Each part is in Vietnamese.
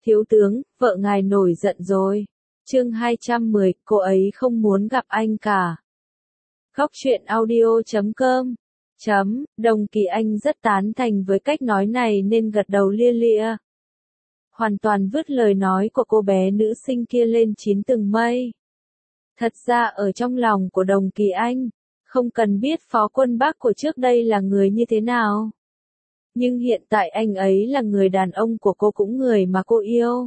Thiếu tướng, vợ ngài nổi giận rồi. Chương 210, cô ấy không muốn gặp anh cả. Góc truyện audio.com. Đồng Kỳ Anh rất tán thành với cách nói này nên gật đầu lia lịa. Hoàn toàn vứt lời nói của cô bé nữ sinh kia lên chín tầng mây. Thật ra ở trong lòng của Đồng Kỳ Anh, không cần biết Phó Quân Bác của trước đây là người như thế nào. Nhưng hiện tại anh ấy là người đàn ông của cô, cũng người mà cô yêu.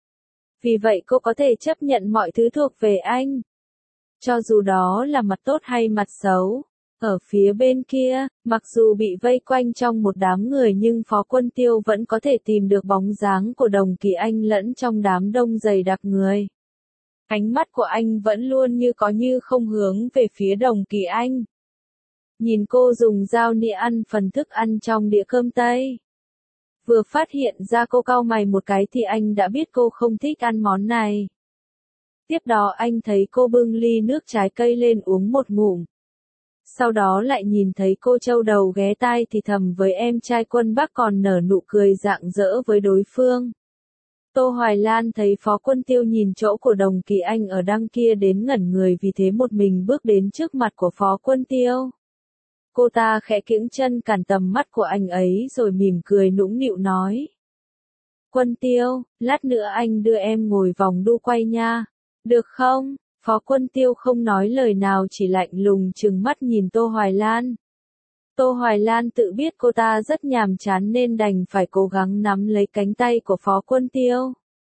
Vì vậy cô có thể chấp nhận mọi thứ thuộc về anh. Cho dù đó là mặt tốt hay mặt xấu. Ở phía bên kia, mặc dù bị vây quanh trong một đám người nhưng Phó Quân Tiêu vẫn có thể tìm được bóng dáng của Đồng Kỳ Anh lẫn trong đám đông dày đặc người. Ánh mắt của anh vẫn luôn như có như không hướng về phía Đồng Kỳ Anh. Nhìn cô dùng dao nĩa ăn phần thức ăn trong đĩa cơm Tây. Vừa phát hiện ra cô cau mày một cái thì anh đã biết cô không thích ăn món này. Tiếp đó anh thấy cô bưng ly nước trái cây lên uống một ngụm. Sau đó lại nhìn thấy cô châu đầu ghé tai thì thầm với em trai Quân Bác, còn nở nụ cười rạng rỡ với đối phương. Tô Hoài Lan thấy Phó Quân Tiêu nhìn chỗ của Đồng Kỳ Anh ở đằng kia đến ngẩn người, vì thế một mình bước đến trước mặt của Phó Quân Tiêu. Cô ta khẽ kiễng chân cản tầm mắt của anh ấy rồi mỉm cười nũng nịu nói. Quân Tiêu, lát nữa anh đưa em ngồi vòng đu quay nha. Được không? Phó Quân Tiêu không nói lời nào, chỉ lạnh lùng trừng mắt nhìn Tô Hoài Lan. Tô Hoài Lan tự biết cô ta rất nhàm chán nên đành phải cố gắng nắm lấy cánh tay của Phó Quân Tiêu.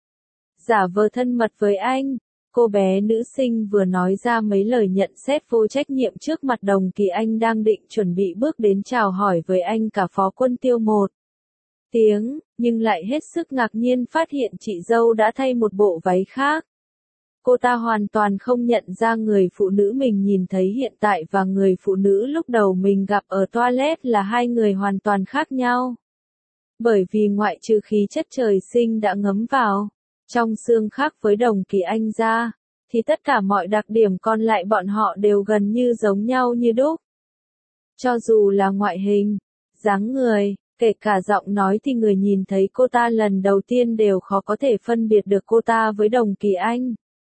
Giả vờ thân mật với anh, cô bé nữ sinh vừa nói ra mấy lời nhận xét vô trách nhiệm trước mặt Đồng Kỳ Anh đang định chuẩn bị bước đến chào hỏi với anh cả Phó Quân Tiêu một tiếng, nhưng lại hết sức ngạc nhiên phát hiện chị dâu đã thay một bộ váy khác. Cô ta hoàn toàn không nhận ra người phụ nữ mình nhìn thấy hiện tại và người phụ nữ lúc đầu mình gặp ở toilet là hai người hoàn toàn khác nhau. Bởi vì ngoại trừ khí chất trời sinh đã ngấm vào trong xương khác với Đồng Kỳ Anh ra, thì tất cả mọi đặc điểm còn lại bọn họ đều gần như giống nhau như đúc. Cho dù là ngoại hình, dáng người, kể cả giọng nói thì người nhìn thấy cô ta lần đầu tiên đều khó có thể phân biệt được cô ta với Đồng Kỳ Anh.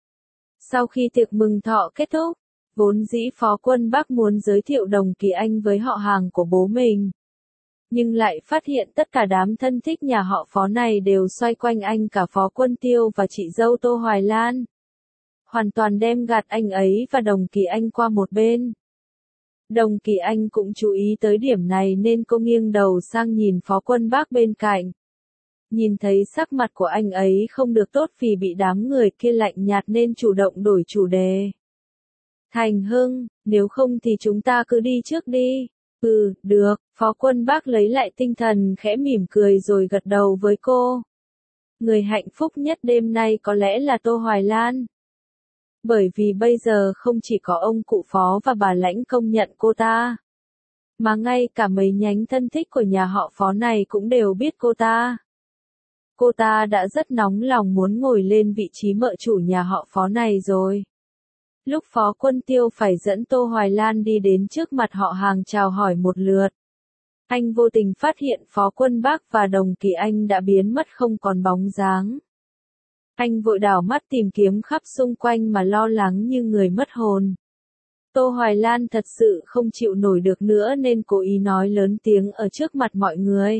Sau khi tiệc mừng thọ kết thúc, vốn dĩ Phó Quân Bác muốn giới thiệu Đồng Kỳ Anh với họ hàng của bố mình. Nhưng lại phát hiện tất cả đám thân thích nhà họ Phó này đều xoay quanh anh cả Phó Quân Tiêu và chị dâu Tô Hoài Lan. Hoàn toàn đem gạt anh ấy và Đồng Kỳ Anh qua một bên. Đồng Kỳ Anh cũng chú ý tới điểm này nên cô nghiêng đầu sang nhìn Phó Quân Bác bên cạnh. Nhìn thấy sắc mặt của anh ấy không được tốt vì bị đám người kia lạnh nhạt nên chủ động đổi chủ đề. Thành Hưng, nếu không thì chúng ta cứ đi trước đi. Ừ, được, Phó Quân Bác lấy lại tinh thần khẽ mỉm cười rồi gật đầu với cô. Người hạnh phúc nhất đêm nay có lẽ là Tô Hoài Lan. Bởi vì bây giờ không chỉ có ông cụ Phó và bà Lãnh công nhận cô ta, mà ngay cả mấy nhánh thân thích của nhà họ Phó này cũng đều biết cô ta. Cô ta đã rất nóng lòng muốn ngồi lên vị trí mợ chủ nhà họ Phó này rồi. Lúc Phó Quân Tiêu phải dẫn Tô Hoài Lan đi đến trước mặt họ hàng chào hỏi một lượt, anh vô tình phát hiện Phó Quân Bác và Đồng Kỳ Anh đã biến mất không còn bóng dáng. Anh vội đảo mắt tìm kiếm khắp xung quanh mà lo lắng như người mất hồn. Tô Hoài Lan thật sự không chịu nổi được nữa nên cố ý nói lớn tiếng ở trước mặt mọi người.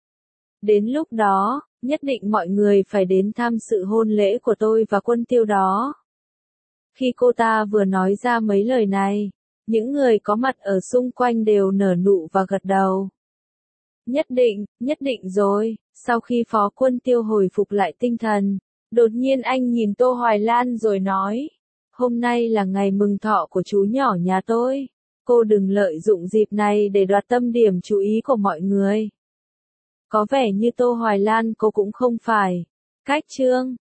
Đến lúc đó, nhất định mọi người phải đến tham sự hôn lễ của tôi và Quân Tiêu đó. Khi cô ta vừa nói ra mấy lời này, những người có mặt ở xung quanh đều nở nụ và gật đầu. Nhất định rồi. Sau khi Phó Quân Tiêu hồi phục lại tinh thần, đột nhiên anh nhìn Tô Hoài Lan rồi nói, hôm nay là ngày mừng thọ của chú nhỏ nhà tôi. Cô đừng lợi dụng dịp này để đoạt tâm điểm chú ý của mọi người. Có vẻ như Tô Hoài Lan cô cũng không phải cách chương.